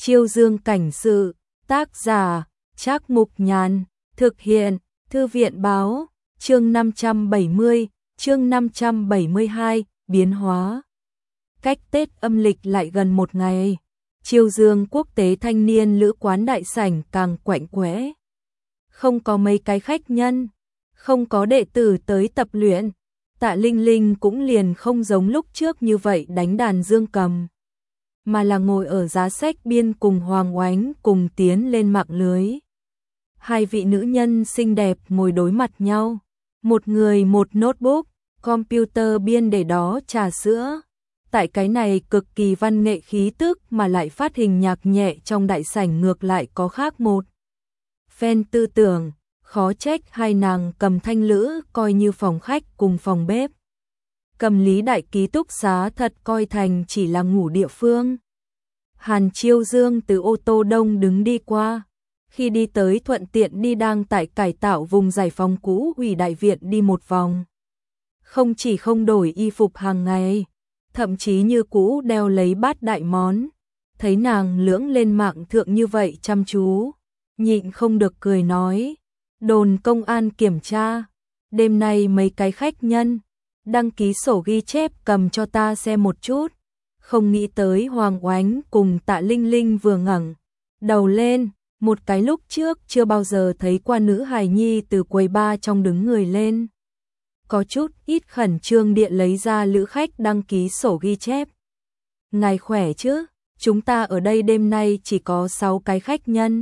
Chiêu Dương cảnh sự, tác giả, Trác Mục Nhàn, thực hiện, Thư viện báo, chương 570, chương 572, biến hóa. Cách Tết âm lịch lại gần một ngày, Chiêu Dương quốc tế thanh niên lữ quán đại sảnh càng quạnh quẽ. Không có mấy cái khách nhân, không có đệ tử tới tập luyện, Tạ Linh Linh cũng liền không giống lúc trước như vậy đánh đàn dương cầm, mà là ngồi ở giá sách biên cùng Hoàng Oánh cùng tiến lên mạng lưới. Hai vị nữ nhân xinh đẹp ngồi đối mặt nhau, một người một notebook, computer biên để đó trà sữa. Tại cái này cực kỳ văn nghệ khí tức mà lại phát hình nhạc nhẹ trong đại sảnh ngược lại có khác một phen tư tưởng, khó trách hai nàng cầm thanh lữ coi như phòng khách cùng phòng bếp. Cầm Lý đại ký túc xá thật coi thành chỉ là ngủ địa phương. Hàn Chiêu Dương từ ô tô đông đứng đi qua, khi đi tới thuận tiện đi đang tại cải tạo vùng giải phóng cũ ủy đại viện đi một vòng. Không chỉ không đổi y phục hàng ngày, thậm chí như cũ đeo lấy bát đại món, thấy nàng lưỡng lên mạng thượng như vậy chăm chú, nhịn không được cười nói, đồn công an kiểm tra, đêm nay mấy cái khách nhân, đăng ký sổ ghi chép cầm cho ta xem một chút. Không nghĩ tới Hoàng Oánh cùng Tạ Linh Linh vừa ngẩng đầu lên, một cái lúc trước chưa bao giờ thấy qua nữ hài nhi từ quầy bar trong đứng người lên. Có chút ít khẩn trương địa lấy ra lữ khách đăng ký sổ ghi chép. Ngài khỏe chứ, chúng ta ở đây đêm nay chỉ có 6 cái khách nhân.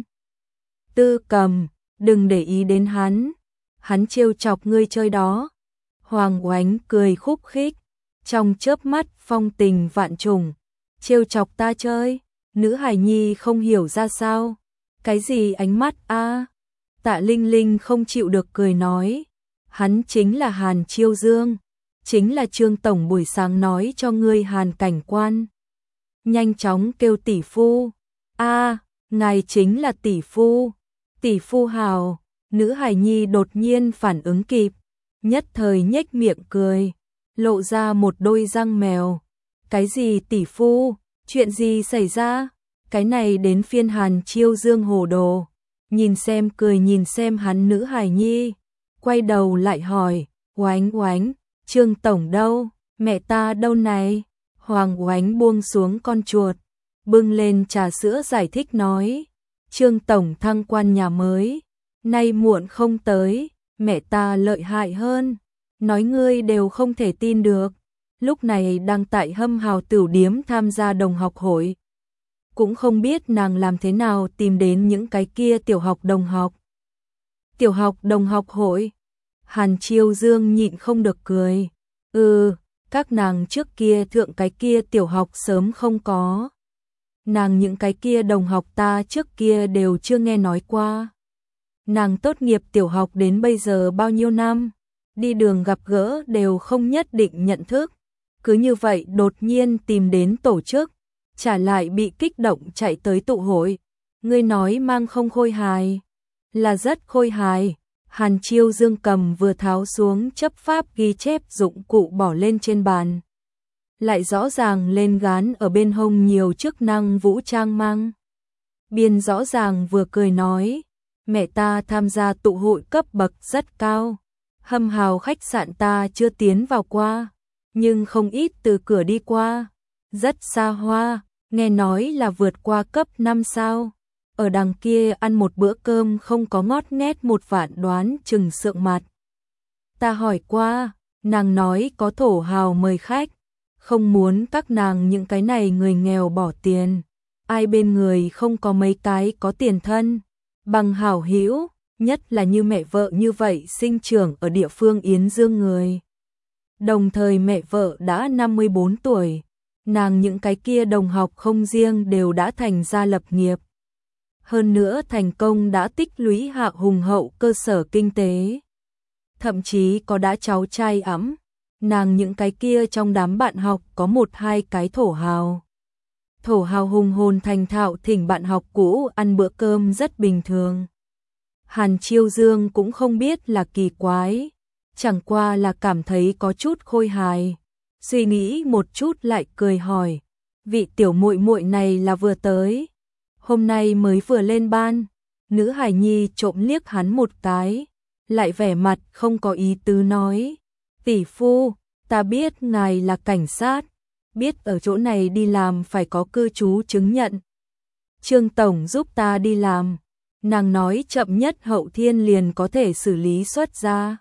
Tư Cầm, đừng để ý đến hắn trêu chọc ngươi chơi đó. Hoàng Oánh cười khúc khích, trong chớp mắt phong tình vạn trùng, trêu chọc ta chơi, nữ hài nhi không hiểu ra sao. Cái gì ánh mắt a? Tạ Linh Linh không chịu được cười nói, hắn chính là Hàn Chiêu Dương, chính là Trương tổng buổi sáng nói cho ngươi Hàn cảnh quan. Nhanh chóng kêu tỷ phu. A, ngài chính là tỷ phu hào. Nữ hài nhi đột nhiên phản ứng kịp, nhất thời nhếch miệng cười, lộ ra một đôi răng mèo. Cái gì tỷ phu, chuyện gì xảy ra? Cái này đến phiên Hàn Chiêu Dương hồ đồ, nhìn xem cười nhìn xem hắn nữ hài nhi, quay đầu lại hỏi, Oánh Oánh, Trương tổng đâu, mẹ ta đâu này? Hoàng Oánh buông xuống con chuột, bưng lên trà sữa giải thích nói, Trương tổng thăng quan nhà mới, nay muộn không tới, mẹ ta lợi hại hơn, nói ngươi đều không thể tin được, lúc này đang tại Hâm Hào Tửu Điếm tham gia đồng học hội. Cũng không biết nàng làm thế nào tìm đến những cái kia tiểu học đồng học. Tiểu học đồng học hội? Hàn Chiêu Dương nhịn không được cười. Các nàng trước kia thượng cái kia tiểu học sớm không có. Nàng những cái kia đồng học ta trước kia đều chưa nghe nói qua. Nàng tốt nghiệp tiểu học đến bây giờ bao nhiêu năm, đi đường gặp gỡ đều không nhất định nhận thức. Cứ như vậy đột nhiên tìm đến tổ chức, trả lại bị kích động chạy tới tụ hội. Ngươi nói mang không khôi hài? Là rất khôi hài. Hàn Chiêu Dương cầm vừa tháo xuống chấp pháp ghi chép dụng cụ bỏ lên trên bàn. Lại rõ ràng lên gán ở bên hông nhiều chức năng vũ trang mang. Biên rõ ràng vừa cười nói, mẹ ta tham gia tụ hội cấp bậc rất cao. Hâm Hào khách sạn ta chưa tiến vào qua, nhưng không ít từ cửa đi qua. Rất xa hoa, nghe nói là vượt qua cấp 5 sao. Ở đằng kia ăn một bữa cơm không có ngót nghét 1 vạn đoán chừng sượng mặt. Ta hỏi qua, nàng nói có thổ hào mời khách, không muốn các nàng những cái này người nghèo bỏ tiền. Ai bên người không có mấy cái có tiền thân, bằng hảo hữu, nhất là như mẹ vợ như vậy sinh trưởng ở địa phương Yến Dương người. Đồng thời mẹ vợ đã 54 tuổi, nàng những cái kia đồng học không riêng đều đã thành gia lập nghiệp. Hơn nữa thành công đã tích lũy hạ hùng hậu cơ sở kinh tế. Thậm chí có đã cháu trai ẵm, nàng những cái kia trong đám bạn học có 1-2 cái thổ hào. Thổ hào hùng hồn thành thạo thỉnh bạn học cũ ăn bữa cơm rất bình thường. Hàn Chiêu Dương cũng không biết là kỳ quái, chẳng qua là cảm thấy có chút khôi hài. Suy nghĩ một chút lại cười hỏi, vị tiểu muội muội này là vừa tới. hôm nay mới vừa lên ban. Nữ hài nhi trộm liếc hắn một cái, lại vẻ mặt không có ý tứ nói, tỷ phu, ta biết ngài là cảnh sát, biết ở chỗ này đi làm phải có cư trú chứng nhận. Trương tổng giúp ta đi làm, nàng nói chậm nhất hậu thiên liền có thể xử lý xuất ra.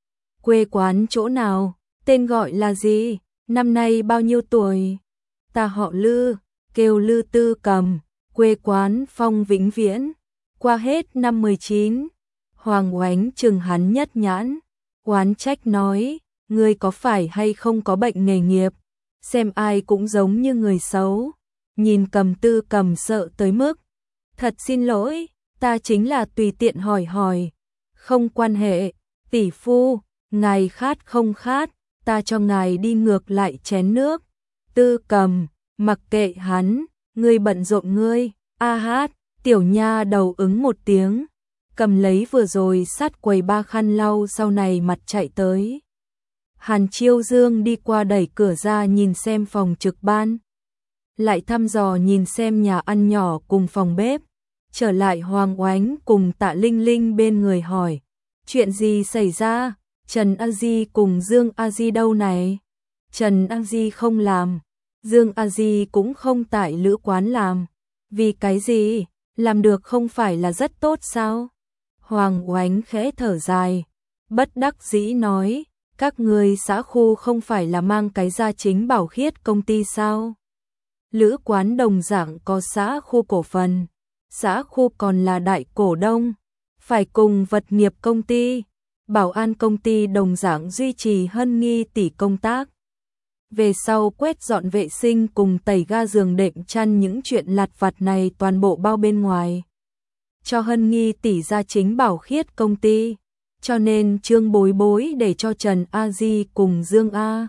Quê quán chỗ nào, tên gọi là gì, năm nay bao nhiêu tuổi? Ta họ Lư, kêu Lư Tư Cầm, quê quán Phong Vĩnh Viễn, qua hết năm 19. Hoàng Oánh chừng hắn nhất nhãn, oán trách nói, ngươi có phải hay không có bệnh nghề nghiệp, xem ai cũng giống như người xấu. Nhìn Cầm Tư Cầm sợ tới mức, thật xin lỗi, ta chính là tùy tiện hỏi hỏi, không quan hệ, tỷ phu, ngài khát không khát, ta cho ngài đi ngược lại chén nước. Tư Cầm, mặc kệ hắn, ngươi bận rộn ngươi, a hát, tiểu nha đầu ứng một tiếng, cầm lấy vừa rồi sát quầy ba khăn lau sau này mặt chạy tới. Hàn Chiêu Dương đi qua đẩy cửa ra nhìn xem phòng trực ban, lại thăm dò nhìn xem nhà ăn nhỏ cùng phòng bếp, trở lại Hoàng Oánh cùng Tạ Linh Linh bên người hỏi, chuyện gì xảy ra, Trần A Di cùng Dương A Di đâu này? Trần A Di không làm, Dương A Di cũng không tại lữ quán làm, vì cái gì, làm được không phải là rất tốt sao? Hoàng Oánh khẽ thở dài, bất đắc dĩ nói, các người xã khu không phải là mang cái gia chính bảo khiết công ty sao? Lữ quán đồng dạng có xã khu cổ phần, xã khu còn là đại cổ đông, phải cùng vật nghiệp công ty, bảo an công ty đồng dạng duy trì Hân Nghi tỷ công tác. Về sau quét dọn vệ sinh cùng tẩy ga giường đệm chăn những chuyện lặt vặt này toàn bộ bao bên ngoài. Cho Hân Nghi tỷ gia chính bảo khiết công ty, cho nên Trương Bối Bối để cho Trần A Di cùng Dương A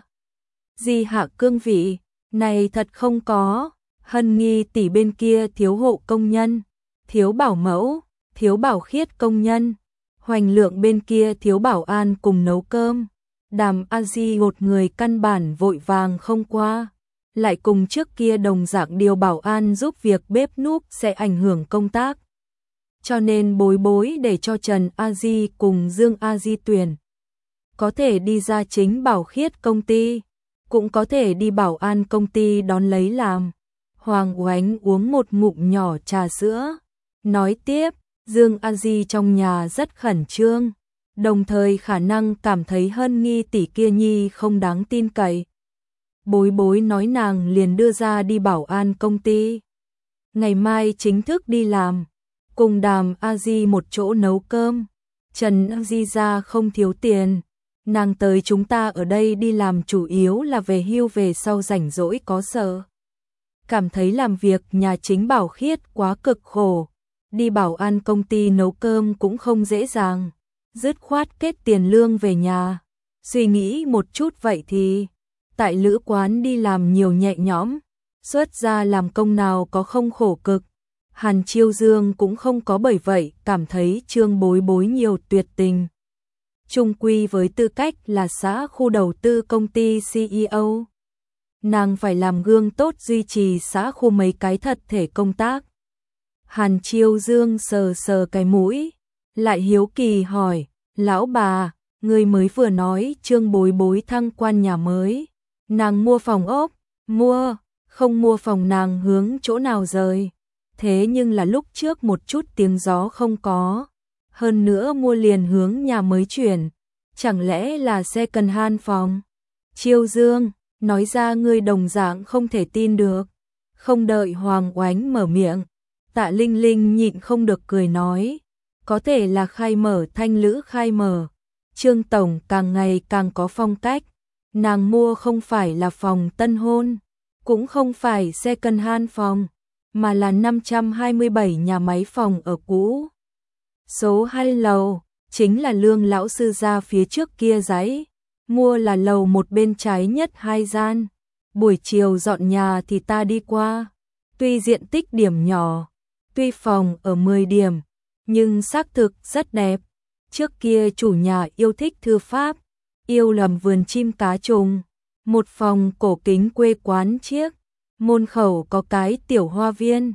Di hạ cương vị, này thật không có, Hân Nghi tỷ bên kia thiếu hộ công nhân, thiếu bảo mẫu, thiếu bảo khiết công nhân, Hoành Lượng bên kia thiếu bảo an cùng nấu cơm. Đàm A Di một người căn bản vội vàng không qua, lại cùng trước kia đồng dạng điều bảo an giúp việc bếp núc sẽ ảnh hưởng công tác. Cho nên Bối Bối để cho Trần A Di cùng Dương A Di tuyển. Có thể đi ra chính bảo khiết công ty, cũng có thể đi bảo an công ty đón lấy làm. Hoàng Oánh uống một ngụm nhỏ trà sữa, nói tiếp, Dương A Di trong nhà rất khẩn trương, đồng thời khả năng cảm thấy Hân Nghi tỷ kia nhi không đáng tin cậy. Bối Bối nói nàng liền đưa ra đi bảo an công ty. Ngày mai chính thức đi làm, cùng Đàm A Di một chỗ nấu cơm. Trần A Di ra không thiếu tiền, nàng tới chúng ta ở đây đi làm chủ yếu là về hưu về sau rảnh rỗi có sợ. Cảm thấy làm việc nhà chính bảo khiết quá cực khổ, đi bảo an công ty nấu cơm cũng không dễ dàng. Dứt khoát kết tiền lương về nhà, suy nghĩ một chút vậy thì, tại lữ quán đi làm nhiều nhẹ nhõm, xuất ra làm công nào có không khổ cực. Hàn Chiêu Dương cũng không có bởi vậy cảm thấy Trương Bối Bối nhiều tuyệt tình. Chung quy với tư cách là xã khu đầu tư công ty CEO, nàng phải làm gương tốt duy trì xã khu mấy cái thật thể công tác. Hàn Chiêu Dương sờ sờ cái mũi, lại hiếu kỳ hỏi, lão bà, người mới vừa nói Trương Bối Bối thăng quan nhà mới, nàng mua phòng ốc, mua, không mua phòng nàng hướng chỗ nào rời, thế nhưng là lúc trước một chút tiếng gió không có, hơn nữa mua liền hướng nhà mới chuyển, chẳng lẽ là second hand phòng? Chiêu Dương, nói ra ngươi đồng dạng không thể tin được, không đợi Hoàng Oánh mở miệng, Tạ Linh Linh nhịn không được cười nói, có thể là khai mở thanh lữ khai mở. Trương Tổng càng ngày càng có phong cách, nàng mua không phải là phòng tân hôn, cũng không phải second hand phòng, mà là 527 nhà máy phòng ở cũ. Số 2 lầu, chính là Lương lão sư ra phía trước kia giấy, mua là lầu một bên trái nhất 2 gian. Buổi chiều dọn nhà thì ta đi qua, tuy diện tích điểm nhỏ, tuy phòng ở 10 điểm, nhưng xác thực rất đẹp. Trước kia chủ nhà yêu thích thư pháp, yêu làm vườn chim cá trùng, một phòng cổ kính quê quán chiếc, môn khẩu có cái tiểu hoa viên,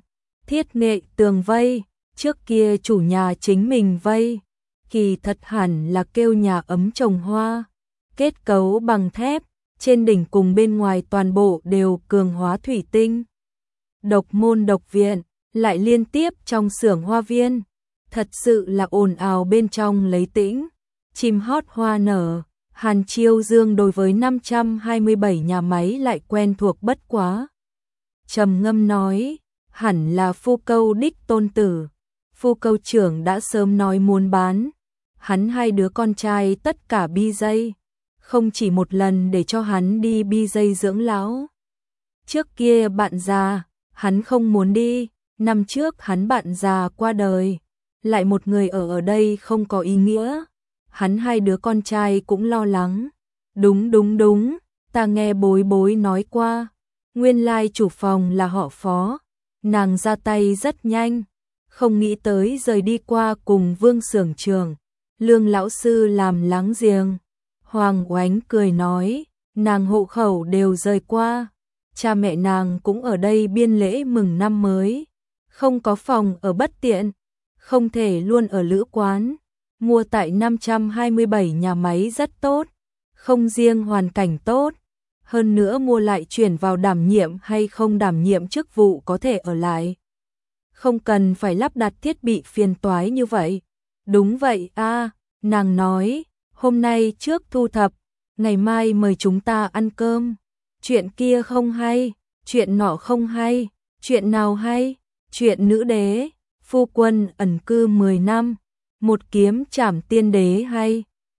Thiết nghệ tường vây, trước kia chủ nhà chính mình vây, kỳ thật hẳn là kêu nhà ấm trồng hoa, kết cấu bằng thép, trên đỉnh cùng bên ngoài toàn bộ đều cường hóa thủy tinh. Độc môn độc viện, lại liên tiếp trong xưởng hoa viên, thật sự là ồn ào bên trong lấy tĩnh, chim hót hoa nở. Hàn Chiêu Dương đối với 527 nhà máy lại quen thuộc bất quá. Trầm ngâm nói, hẳn là Phu Câu đích tôn tử. Phu Câu trưởng đã sớm nói muốn bán, hắn hai đứa con trai tất cả BJ, không chỉ một lần để cho hắn đi BJ dưỡng lão. Trước kia bạn già, hắn không muốn đi, năm trước hắn bạn già qua đời, lại một người ở đây không có ý nghĩa. Hắn hai đứa con trai cũng lo lắng. Đúng, ta nghe bối bối nói qua, nguyên lai chủ phòng là họ Phó, nàng ra tay rất nhanh, không nghĩ tới rời đi qua cùng Vương xưởng trưởng, Lương lão sư làm láng giềng. Hoàng Oánh cười nói, nàng hộ khẩu đều rời qua, cha mẹ nàng cũng ở đây biên lễ mừng năm mới, không có phòng ở bất tiện, không thể luôn ở lữ quán. Mua tại 527 nhà máy rất tốt, không riêng hoàn cảnh tốt, hơn nữa mua lại chuyển vào đảm nhiệm hay không đảm nhiệm chức vụ có thể ở lại. Không cần phải lắp đặt thiết bị phiền toái như vậy. Đúng vậy a, nàng nói, hôm nay trước thu thập, ngày mai mời chúng ta ăn cơm. Chuyện kia không hay, chuyện nọ không hay, chuyện nào hay, chuyện nữ đế, phu quân ẩn cư 10 năm. Một kiếm trảm tiên đế hay,